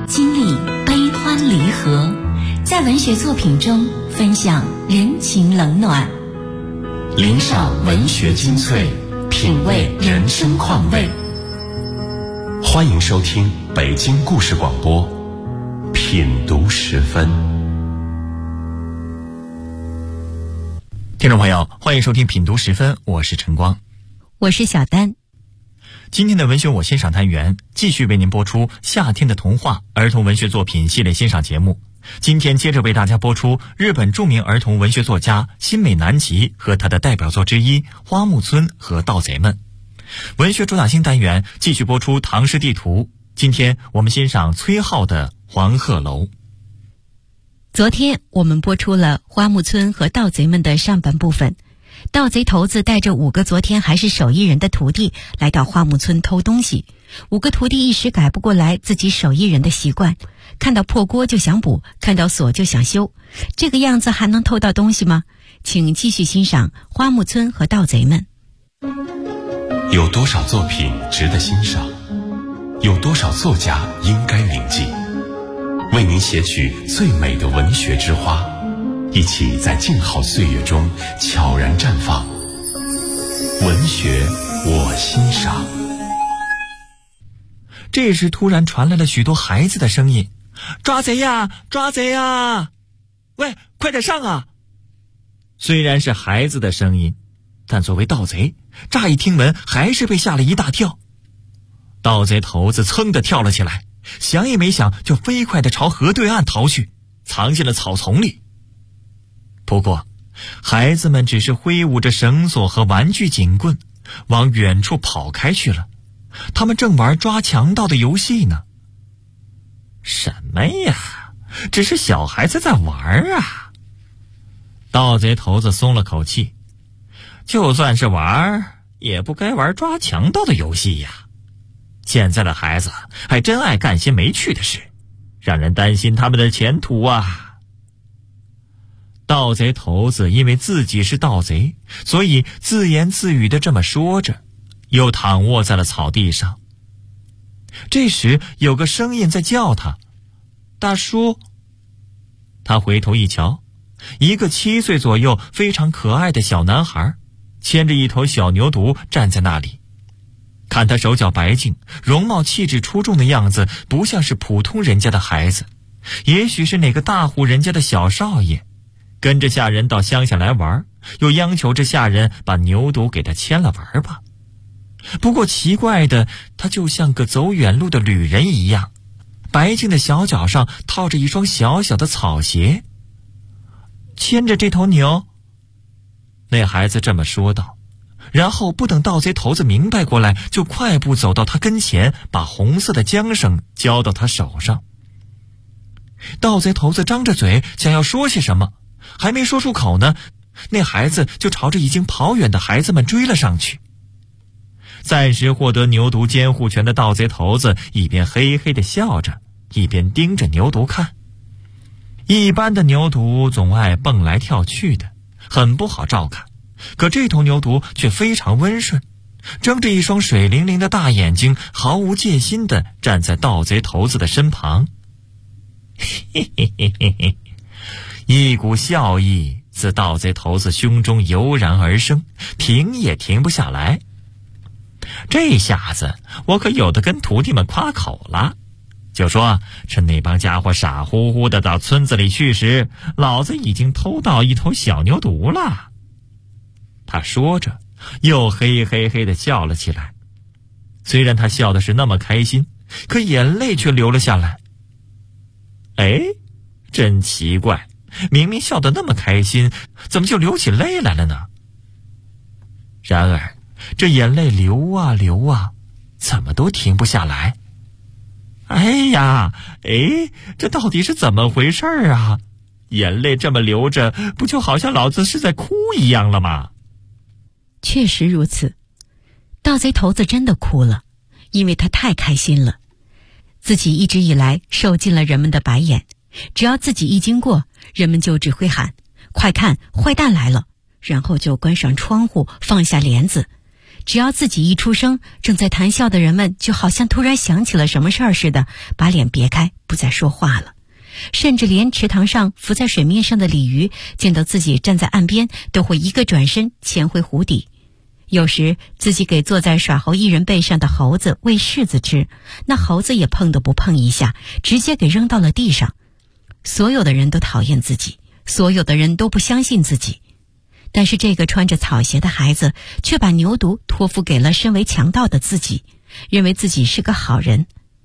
经历悲欢离合，在文学作品中分享人情冷暖， 领赏文学精粹，品味人生况味。欢迎收听北京故事广播品读时分。 听众朋友，欢迎收听品读时分，我是晨光， 我是小丹。 今天的文学我欣赏单元继续为您播出夏天的童话儿童文学作品系列欣赏节目。今天接着为大家播出日本著名儿童文学作家新美南吉和他的代表作之一《花木村和盗贼们》。文学主打新单元继续播出唐诗地图，今天我们欣赏崔颢的《黄鹤楼》。 昨天我们播出了花木村和盗贼们的上半部分。盗贼头子带着5个昨天还是手艺人的徒弟来到花木村偷东西，5个徒弟一时改不过来自己手艺人的习惯，看到破锅就想补，看到锁就想修，这个样子还能偷到东西吗？请继续欣赏花木村和盗贼们。 有多少作品值得欣赏？有多少作家应该铭记？为您写取最美的文学之花，一起在静好岁月中悄然绽放。文学我欣赏。 这时突然传来了许多孩子的声音：抓贼呀，抓贼呀！喂，快点上啊！虽然是孩子的声音，但作为盗贼，乍一听闻还是被吓了一大跳。盗贼头子噌地跳了起来，想也没想就飞快地朝河对岸逃去，藏进了草丛里。不过孩子们只是挥舞着绳索和玩具警棍往远处跑开去了，他们正玩抓强盗的游戏呢。什么呀，只是小孩子在玩啊。盗贼头子松了口气，就算是玩也不该玩抓强盗的游戏呀。现在的孩子还真爱干些没趣的事，让人担心他们的前途啊。盗贼头子因为自己是盗贼，所以自言自语地这么说着，又躺卧在了草地上。这时有个声音在叫他：大叔。他回头一瞧，一个7岁左右非常可爱的小男孩牵着一头小牛犊站在那里。看他手脚白净，容貌气质出众的样子，不像是普通人家的孩子，也许是哪个大户人家的小少爷，跟着下人到乡下来玩，又央求着下人把牛犊给他牵了玩吧。不过奇怪的，他就像个走远路的旅人一样，白净的小脚上套着一双小小的草鞋。牵着这头牛，那孩子这么说道，然后不等盗贼头子明白过来，就快步走到他跟前，把红色的缰绳交到他手上。盗贼头子张着嘴想要说些什么，还没说出口呢，那孩子就朝着已经跑远的孩子们追了上去。暂时获得牛犊监护权的盗贼头子一边嘿嘿地笑着，一边盯着牛犊看。一般的牛犊总爱蹦来跳去的，很不好照看，可这头牛犊却非常温顺，睁着一双水灵灵的大眼睛，毫无戒心地站在盗贼头子的身旁。嘿嘿嘿嘿嘿，一股笑意自盗贼头子胸中油然而生，停也停不下来。这下子我可有的跟徒弟们夸口了，就说趁那帮家伙傻乎乎的到村子里去时，老子已经偷到一头小牛犊了。他说着又嘿嘿嘿地笑了起来，虽然他笑的是那么开心，可眼泪却流了下来。哎，真奇怪，明明笑得那么开心，怎么就流起泪来了呢？然而这眼泪流啊流啊，怎么都停不下来。哎呀，这到底是怎么回事啊？眼泪这么流着，不就好像老子是在哭一样了吗？ 确实如此，盗贼头子真的哭了，因为他太开心了。自己一直以来受尽了人们的白眼，只要自己一经过，人们就只会喊快看坏蛋来了，然后就关上窗户，放下帘子。 只要自己一出声，正在谈笑的人们就好像突然想起了什么事儿似的，把脸别开，不再说话了。甚至连池塘上浮在水面上的鲤鱼，见到自己站在岸边，都会一个转身潜回湖底。有时自己给坐在耍猴一人背上的猴子喂柿子吃，那猴子也碰都不碰一下，直接给扔到了地上。所有的人都讨厌自己，所有的人都不相信自己，但是这个穿着草鞋的孩子却把牛犊托付给了身为强盗的自己，认为自己是个好人。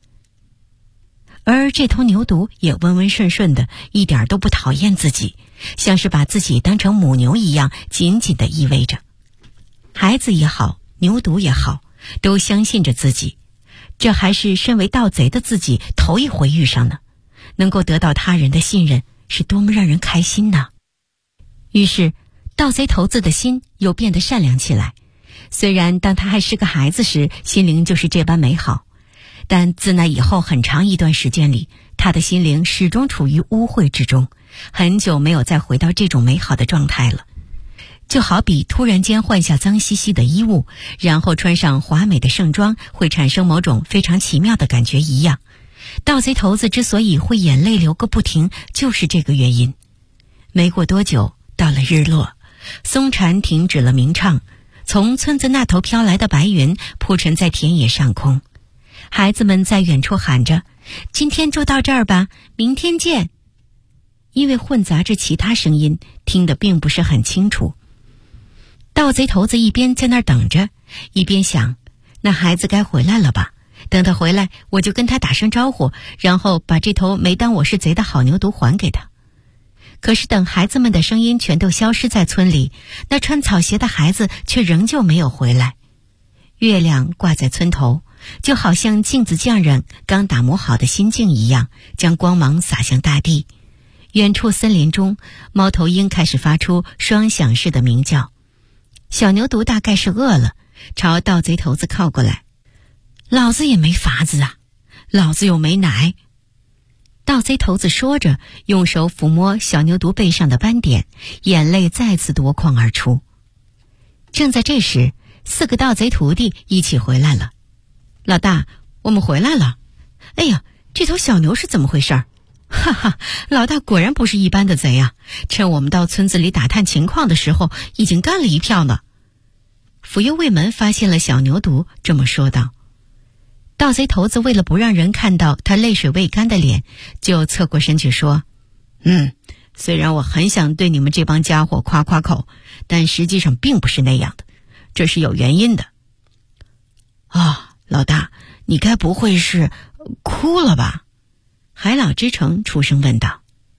而这头牛犊也温温顺顺的，一点都不讨厌自己，像是把自己当成母牛一样紧紧地依偎着。孩子也好，牛犊也好，都相信着自己，这还是身为盗贼的自己头一回遇上呢。能够得到他人的信任，是多么让人开心呢。于是盗贼头子的心又变得善良起来，虽然当他还是个孩子时，心灵就是这般美好，但自那以后很长一段时间里，他的心灵始终处于污秽之中，很久没有再回到这种美好的状态了。就好比突然间换下脏兮兮的衣物，然后穿上华美的盛装，会产生某种非常奇妙的感觉一样。盗贼头子之所以会眼泪流个不停，就是这个原因。没过多久，到了日落，松蝉停止了鸣唱，从村子那头飘来的白云铺陈在田野上空。孩子们在远处喊着：“今天就到这儿吧，明天见。”因为混杂着其他声音，听得并不是很清楚。盗贼头子一边在那儿等着，一边想，那孩子该回来了吧，等他回来，我就跟他打声招呼，然后把这头没当我是贼的好牛犊还给他。可是等孩子们的声音全都消失在村里，那穿草鞋的孩子却仍旧没有回来。月亮挂在村头，就好像镜子匠人刚打磨好的新镜一样，将光芒洒向大地。远处森林中，猫头鹰开始发出双响式的鸣叫。小牛犊大概是饿了，朝盗贼头子靠过来。老子也没法子啊，老子又没奶。盗贼头子说着，用手抚摸小牛犊背上的斑点，眼泪再次夺眶而出。正在这时，4个盗贼徒弟一起回来了。老大，我们回来了。哎呀，这头小牛是怎么回事？哈哈，老大果然不是一般的贼啊，趁我们到村子里打探情况的时候，已经干了一票呢。福佑卫门发现了小牛犊，这么说道。盗贼头子为了不让人看到他泪水未干的脸，就侧过身去说：“虽然我很想对你们这帮家伙夸夸口，但实际上并不是那样的，这是有原因的。”啊，老大，你该不会是哭了吧？海老之城出声问道。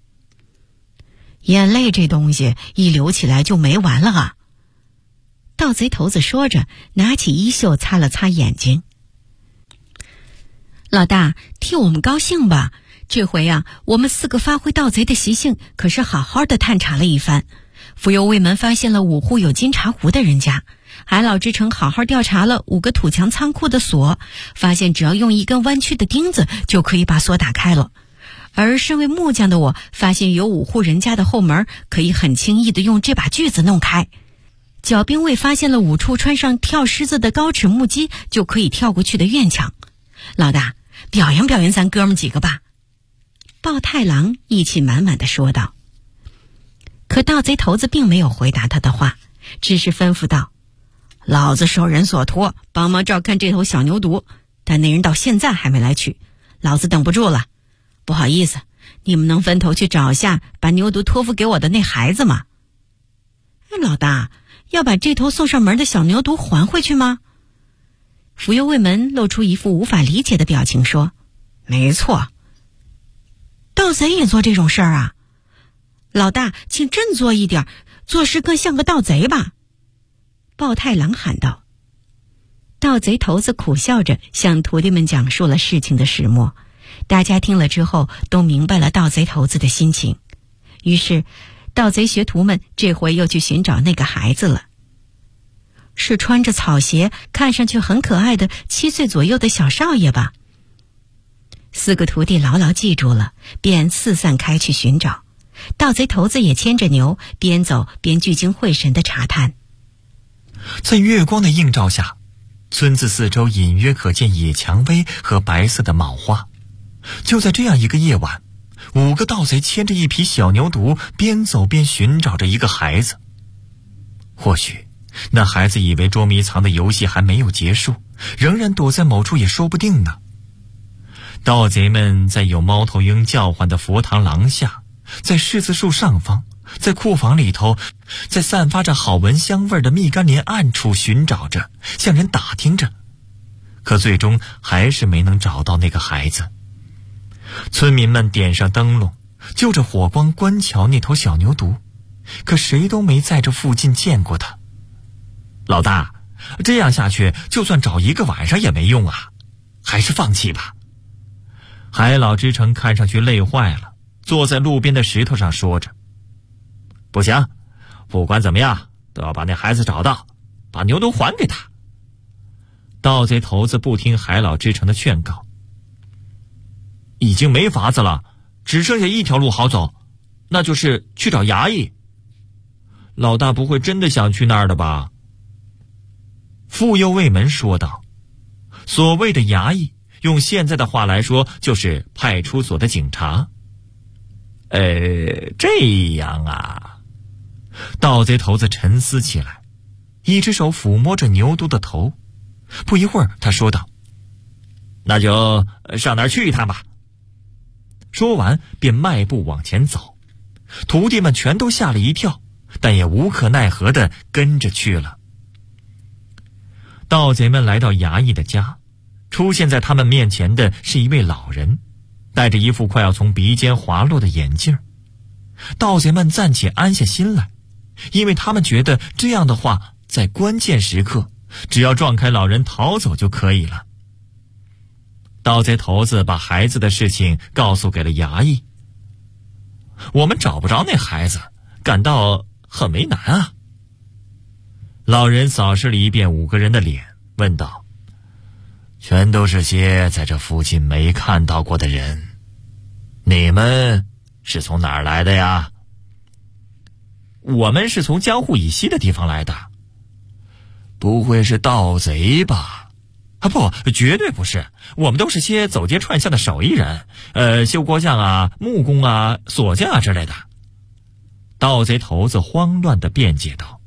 眼泪这东西一流起来就没完了啊！盗贼头子说着，拿起衣袖擦了擦眼睛。老大，替我们高兴吧，这回啊，我们4个发挥盗贼的习性，可是好好的探查了一番。福佑卫门发现了5户有金茶壶的人家，海老之城好好调查了5个土墙仓库的锁，发现只要用一根弯曲的钉子就可以把锁打开了。而身为木匠的我，发现有5户人家的后门可以很轻易的用这把锯子弄开。脚兵卫发现了5处穿上跳狮子的高齿木屐就可以跳过去的院墙。老大，表扬表扬咱哥们几个吧。豹太郎意气满满地说道。可盗贼头子并没有回答他的话，只是吩咐道：“老子受人所托，帮忙照看这头小牛犊，但那人到现在还没来取，老子等不住了。不好意思，你们能分头去找下把牛犊托付给我的那孩子吗？”老大，要把这头送上门的小牛犊还回去吗？福佑卫门露出一副无法理解的表情说：“没错。”盗贼也做这种事儿啊？老大，请振作一点，做事更像个盗贼吧。豹太郎喊道。盗贼头子苦笑着向徒弟们讲述了事情的始末，大家听了之后都明白了盗贼头子的心情。于是盗贼学徒们这回又去寻找那个孩子了。是穿着草鞋看上去很可爱的7岁左右的小少爷吧？4个徒弟牢牢记住了，便四散开去寻找。盗贼头子也牵着牛，边走边聚精会神地查探。 在月光的映照下，村子四周隐约可见野蔷薇和白色的卯花。就在这样一个夜晚，5个盗贼牵着一匹小牛犊，边走边寻找着一个孩子。或许那孩子以为捉迷藏的游戏还没有结束，仍然躲在某处也说不定呢。盗贼们在有猫头鹰叫唤的佛堂廊下，在柿子树上方，在库房里头，在散发着好闻香味的蜜柑林暗处寻找着，向人打听着，可最终还是没能找到那个孩子。村民们点上灯笼，就着火光观瞧那头小牛犊，可谁都没在这附近见过它。老大，这样下去就算找一个晚上也没用啊，还是放弃吧。海老之城看上去累坏了，坐在路边的石头上说着，不行，不管怎么样都要把那孩子找到，把牛犊还给他。盗贼头子不听海老之城的劝告，已经没法子了，只剩下一条路好走，那就是去找衙役。老大不会真的想去那儿的吧？妇幼卫门说道。所谓的衙役，用现在的话来说，就是派出所的警察。这样啊。盗贼头子沉思起来，一只手抚摸着牛犊的头。不一会儿，他说道：“那就上那儿去一趟吧。”说完，便迈步往前走。徒弟们全都吓了一跳，但也无可奈何地跟着去了。盗贼们来到衙役的家，出现在他们面前的是一位老人，戴着一副快要从鼻尖滑落的眼镜。盗贼们暂且安下心来，因为他们觉得这样的话，在关键时刻，只要撞开老人逃走就可以了。盗贼头子把孩子的事情告诉给了衙役。我们找不着那孩子，感到很为难啊。老人扫视了一遍5个人的脸，问道：“全都是些在这附近没看到过的人，你们是从哪儿来的呀？”“我们是从江户以西的地方来的。”“不会是盗贼吧？”“不，绝对不是，我们都是些走街串巷的手艺人，修锅匠啊、木工啊、锁匠啊之类的。”盗贼头子慌乱地辩解道。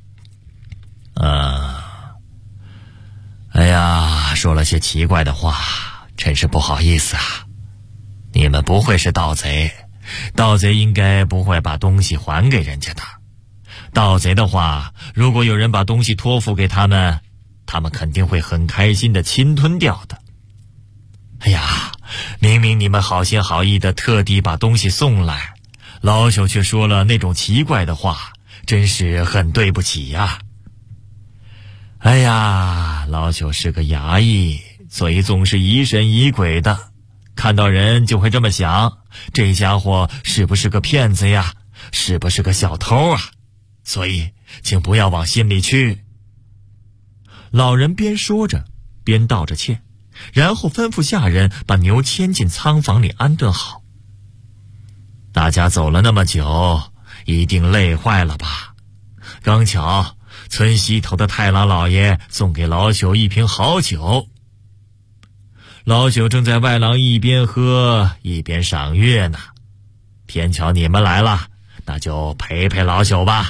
哎呀，说了些奇怪的话，真是不好意思啊。你们不会是盗贼，盗贼应该不会把东西还给人家的。盗贼的话，如果有人把东西托付给他们，他们肯定会很开心的侵吞掉的。哎呀，明明你们好心好意的特地把东西送来，老朽却说了那种奇怪的话，真是很对不起呀。哎呀，老朽是个衙役，所以总是疑神疑鬼的，看到人就会这么想，这家伙是不是个骗子呀？是不是个小偷啊？所以请不要往心里去。老人边说着边道着歉，然后吩咐下人把牛牵进仓房里安顿好。大家走了那么久，一定累坏了吧？刚巧村西头的太郎老爷送给老朽一瓶好酒，老朽正在外廊一边喝一边赏月呢，偏巧你们来了，那就陪陪老朽吧。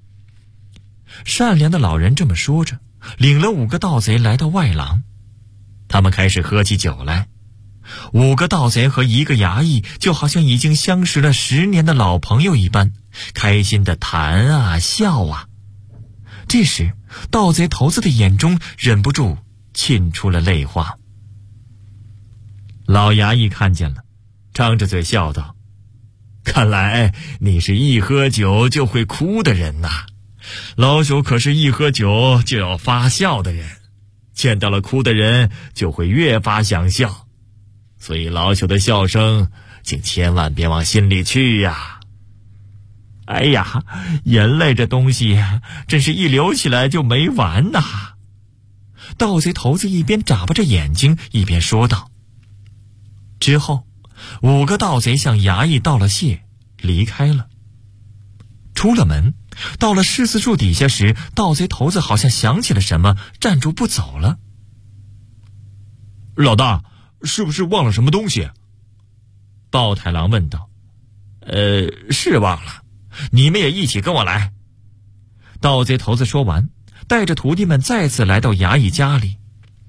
善良的老人这么说着，领了5个盗贼来到外廊。他们开始喝起酒来。5个盗贼和1个衙役就好像已经相识了10年的老朋友一般，开心的谈啊笑啊。这时盗贼头子的眼中忍不住沁出了泪花。老衙役看见了，张着嘴笑道：“看来你是一喝酒就会哭的人呐。老朽可是一喝酒就要发笑的人，见到了哭的人就会越发想笑，所以老朽的笑声请千万别往心里去呀。”哎呀，眼泪这东西真是一流起来就没完呐。盗贼头子一边眨巴着眼睛一边说道。之后5个盗贼向衙役道了谢，离开了。 出了门，到了柿子树底下时，盗贼头子好像想起了什么，站住不走了。老大，是不是忘了什么东西？豹太郎问道。是忘了，你们也一起跟我来。盗贼头子说完，带着徒弟们再次来到衙役家里。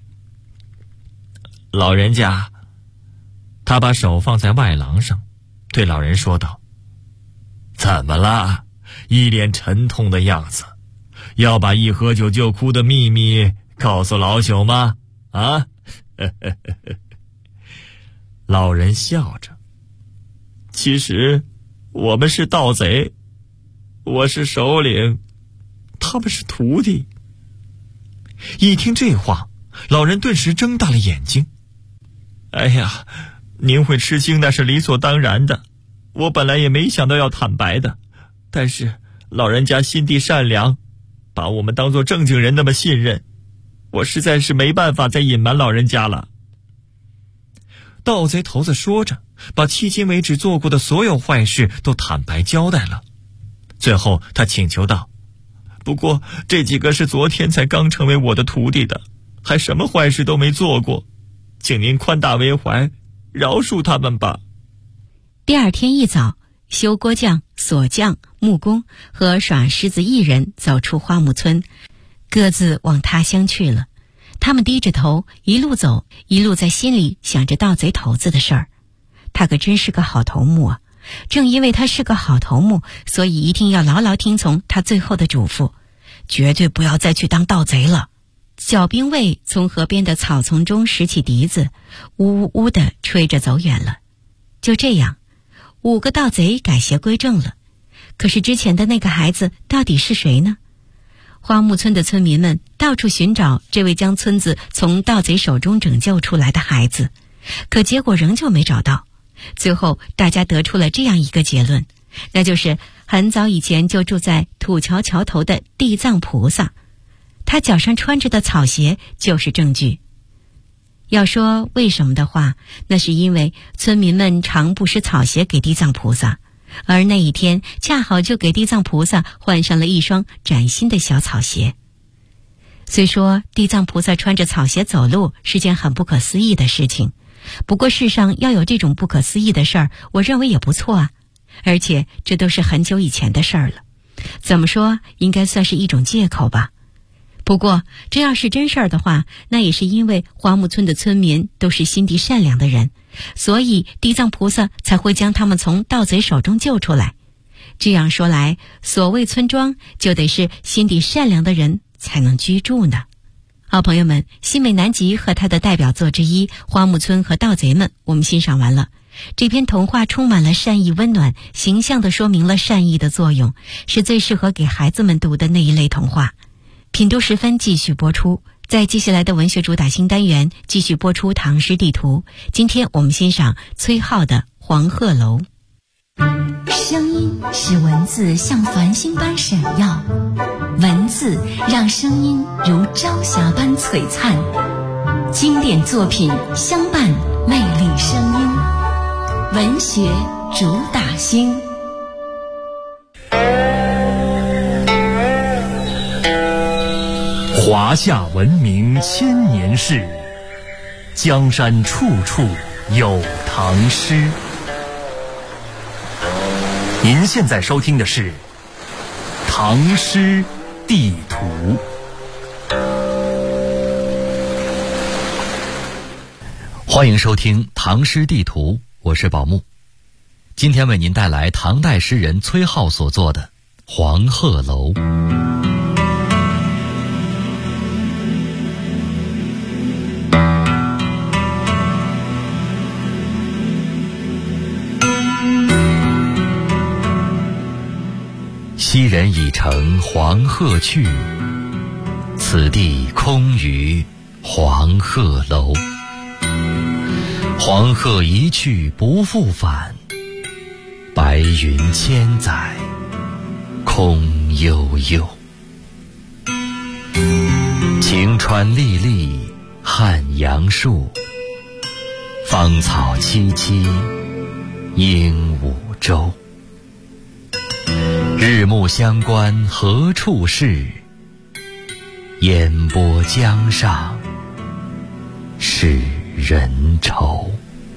老人家，他把手放在外廊上，对老人说道：怎么了？一脸沉痛的样子，要把一喝酒就哭的秘密告诉老朽吗？啊？老人笑着，其实我们是盗贼，我是首领，他们是徒弟。一听这话，老人顿时睁大了眼睛。哎呀，您会吃惊那是理所当然的，我本来也没想到要坦白的，但是老人家心地善良，把我们当作正经人那么信任，我实在是没办法再隐瞒老人家了。盗贼头子说着，把迄今为止做过的所有坏事都坦白交代了。最后他请求道：不过这几个是昨天才刚成为我的徒弟的，还什么坏事都没做过，请您宽大为怀，饶恕他们吧。 第二天一早，修锅匠、锁匠、木工和耍狮子艺人走出花木村，各自往他乡去了。他们低着头一路走，一路在心里想着盗贼头子的事儿。他可真是个好头目啊！正因为他是个好头目，所以一定要牢牢听从他最后的嘱咐，绝对不要再去当盗贼了。小兵卫从河边的草丛中拾起笛子，呜呜呜地吹着走远了。就这样，5个盗贼改邪归正了。可是之前的那个孩子到底是谁呢？花木村的村民们到处寻找这位将村子从盗贼手中拯救出来的孩子，可结果仍旧没找到。最后大家得出了这样一个结论，那就是很早以前就住在土桥桥头的地藏菩萨，他脚上穿着的草鞋就是证据。要说为什么的话，那是因为村民们常布施草鞋给地藏菩萨，而那一天恰好就给地藏菩萨换上了一双崭新的小草鞋。虽说地藏菩萨穿着草鞋走路是件很不可思议的事情，不过世上要有这种不可思议的事儿，我认为也不错啊。而且这都是很久以前的事儿了，怎么说应该算是一种借口吧。不过这要是真事儿的话，那也是因为花木村的村民都是心地善良的人，所以地藏菩萨才会将他们从盗贼手中救出来。这样说来，所谓村庄就得是心地善良的人才能居住呢。好朋友们，新美南吉和他的代表作之一《花木村和盗贼们》我们欣赏完了。这篇童话充满了善意温暖，形象地说明了善意的作用，是最适合给孩子们读的那一类童话。品读时分继续播出，在接下来的文学主打新单元继续播出唐诗地图。今天我们欣赏崔颢的《黄鹤楼》。 声音使文字像繁星般闪耀，文字让声音如朝霞般璀璨。经典作品相伴魅力声音，文学主打星。 华夏文明千年事，江山处处有唐诗。您现在收听的是《唐诗地图》。欢迎收听《唐诗地图》，我是宝木。今天为您带来唐代诗人崔颢所作的《黄鹤楼》。昔人已乘黄鹤去，此地空余黄鹤楼。黄鹤一去不复返，白云千载空悠悠。晴川历历汉阳树，芳草萋萋鹦鹉洲。日日暮乡关何处是？烟波江上使人愁。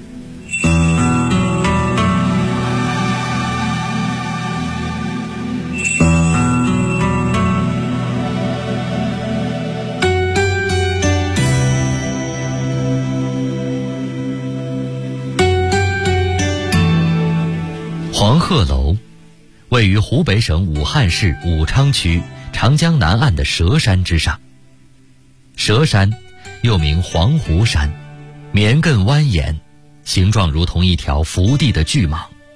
黄鹤楼位于湖北省武汉市武昌区长江南岸的佘山之上。佘山又名黄湖山，绵亘蜿蜒，形状如同一条伏地的巨蟒。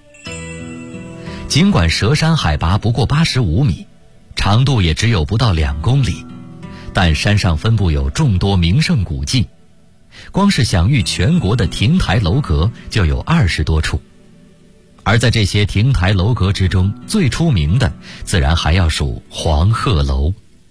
尽管佘山海拔不过85米，长度也只有不到2公里，但山上分布有众多名胜古迹，光是享誉全国的亭台楼阁就有20多处。而在这些亭台楼阁之中，最出名的自然还要数黄鹤楼。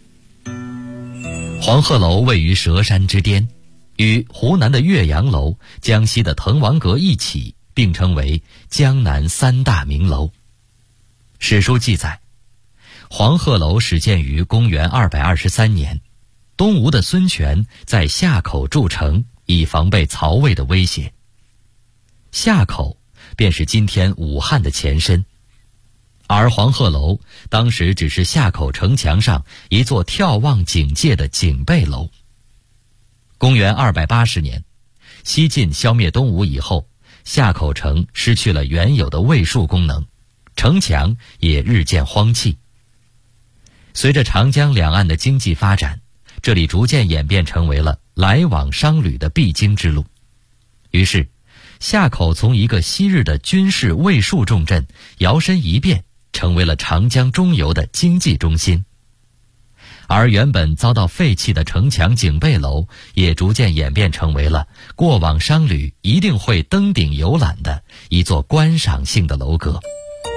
黄鹤楼位于佘山之巅，与湖南的岳阳楼、江西的滕王阁一起并称为江南3大名楼。史书记载，黄鹤楼始建于公元223年，东吴的孙权在夏口筑城，以防备曹魏的威胁。夏口便是今天武汉的前身，而黄鹤楼当时只是夏口城墙上一座眺望警戒的警备楼。公元280年，西晋消灭东吴以后，夏口城失去了原有的卫戍功能，城墙也日渐荒弃。随着长江两岸的经济发展，这里逐渐演变成为了来往商旅的必经之路。于是夏口从一个昔日的军事卫戍重镇摇身一变，成为了长江中游的经济中心。而原本遭到废弃的城墙警备楼也逐渐演变成为了过往商旅一定会登顶游览的一座观赏性的楼阁。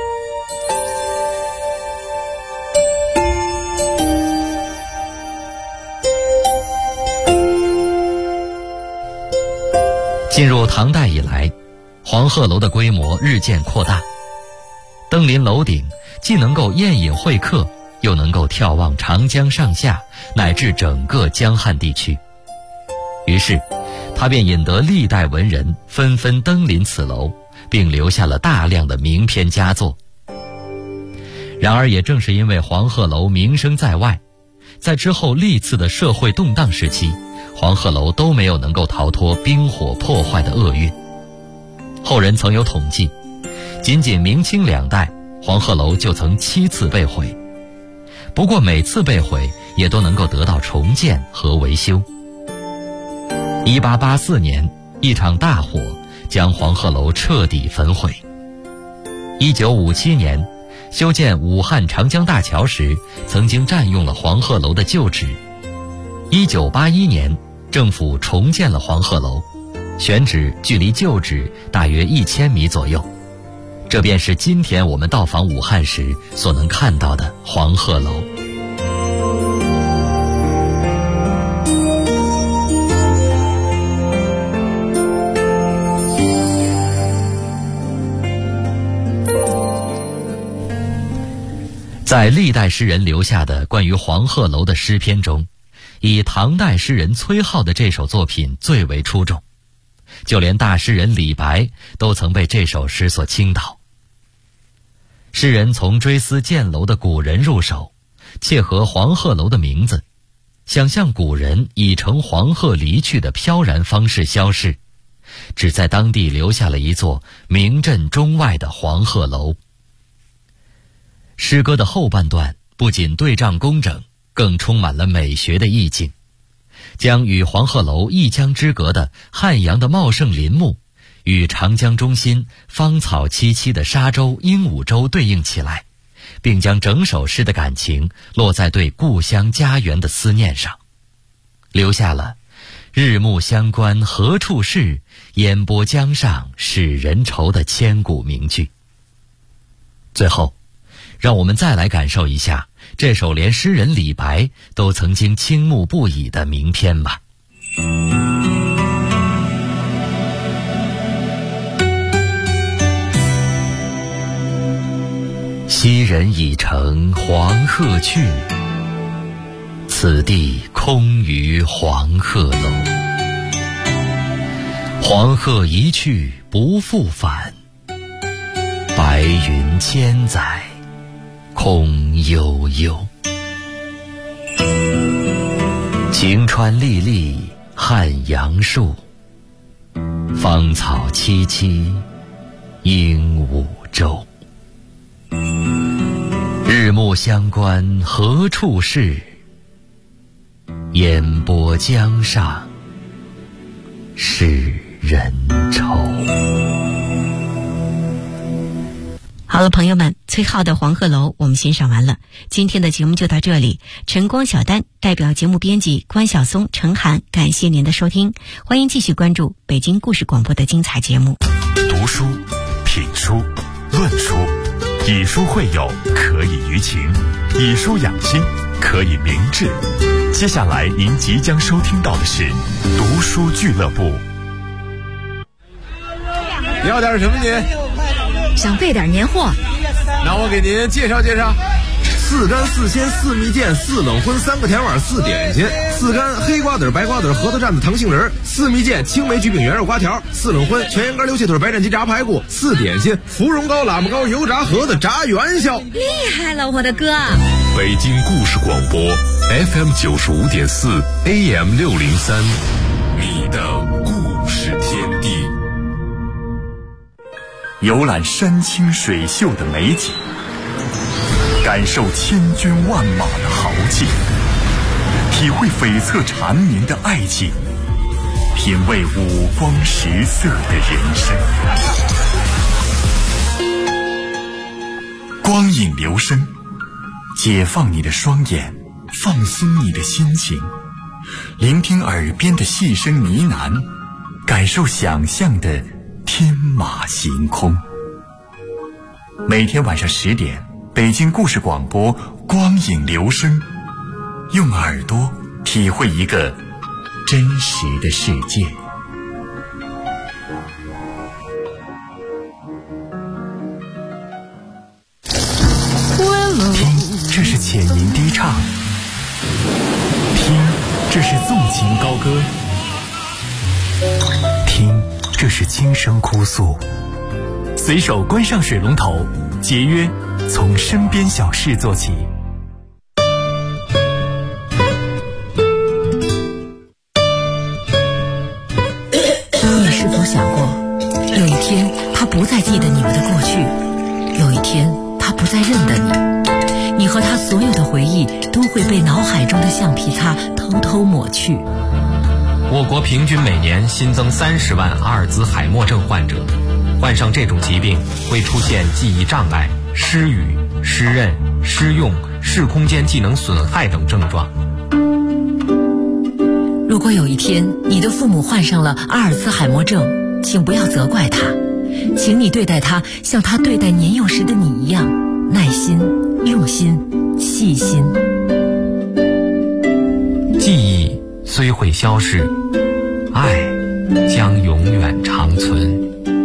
进入唐代以来，黄鹤楼的规模日渐扩大，登临楼顶既能够宴饮会客，又能够眺望长江上下乃至整个江汉地区。于是他便引得历代文人纷纷登临此楼，并留下了大量的名篇佳作。然而也正是因为黄鹤楼名声在外，在之后历次的社会动荡时期，黄鹤楼都没有能够逃脱兵火破坏的厄运。后人曾有统计，仅仅明清2代，黄鹤楼就曾7次被毁。不过每次被毁也都能够得到重建和维修。1884年，一场大火将黄鹤楼彻底焚毁。1957年，修建武汉长江大桥时，曾经占用了黄鹤楼的旧址。1981年，政府重建了黄鹤楼，选址距离旧址大约1000米左右，这便是今天我们到访武汉时所能看到的黄鹤楼。在历代诗人留下的关于黄鹤楼的诗篇中，以唐代诗人崔颢的这首作品最为出众，就连大诗人李白都曾被这首诗所倾倒。诗人从追思建楼的古人入手，切合黄鹤楼的名字，想象古人以乘黄鹤离去的飘然方式消逝，只在当地留下了一座名震中外的黄鹤楼。诗歌的后半段不仅对仗工整，更充满了美学的意境，将与黄鹤楼一江之隔的汉阳的茂盛林木与长江中心芳草萋萋的沙洲鹦鹉洲对应起来，并将整首诗的感情落在对故乡家园的思念上，留下了日暮乡关何处是，烟波江上使人愁的千古名句。最后让我们再来感受一下这首连诗人李白都曾经倾慕不已的名篇吧。 昔人已乘黄鹤去，此地空余黄鹤楼。黄鹤一去不复返，白云千载空悠悠。晴川历历汉阳树，芳草萋萋鹦鹉洲。日暮乡关何处是？烟波江上是人愁。 好了，朋友们，崔颢的《黄鹤楼》我们欣赏完了，今天的节目就到这里。晨光小丹代表节目编辑关晓松、程涵，感谢您的收听，欢迎继续关注北京故事广播的精彩节目。 读书、品书、论书，以书会友，可以娱情；以书养心，可以明志。接下来您即将收听到的是读书俱乐部。 你要点什么您？ 想备点年货。 那我给您介绍介绍：4干4鲜4蜜饯4冷荤3个甜碗4点心，4干黑瓜子白瓜子核桃蘸子糖杏仁，4蜜饯青梅菊饼圆肉瓜条，4冷荤全羊肝溜蟹腿白斩鸡炸排骨，4点心芙蓉糕喇嘛糕油炸盒子炸元宵。 厉害了，我的哥！ 北京故事广播 FM 95.4 AM 603，你的故事天地。游览山清水秀的美景，感受千军万马的豪气，体会悱恻缠绵的爱情，品味五光十色的人生。光影留声，解放你的双眼，放松你的心情，聆听耳边的细声呢喃，感受想象的天马行空。每天晚上10点，北京故事广播光影留声，用耳朵体会一个真实的世界。听，这是浅吟低唱；听，这是纵情高歌；听，这是轻声哭诉。随手关上水龙头，节约从身边小事做起。 你是否想过，有一天他不再记得你们的过去，有一天他不再认得你，你和他所有的回忆都会被脑海中的橡皮擦偷偷抹去。 我国平均每年新增30万阿尔兹海默症患者，患上这种疾病会出现记忆障碍、失语、失认、失用、视空间技能损害等症状。 如果有一天你的父母患上了阿尔兹海默症，请不要责怪他，请你对待他像他对待年幼时的你一样，耐心、用心、细心。 记忆虽会消逝，爱将永远长存。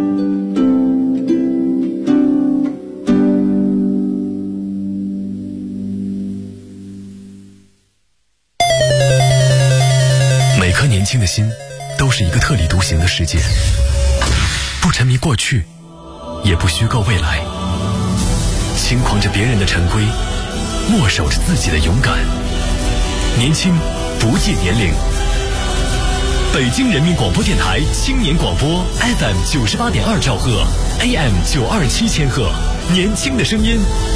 每颗年轻的心都是一个特立独行的世界，不沉迷过去，也不虚构未来，轻狂着别人的陈规，默守着自己的勇敢。年轻不计年龄。北京人民广播电台青年广播 FM 98.2兆赫 AM 927千赫，年轻的声音。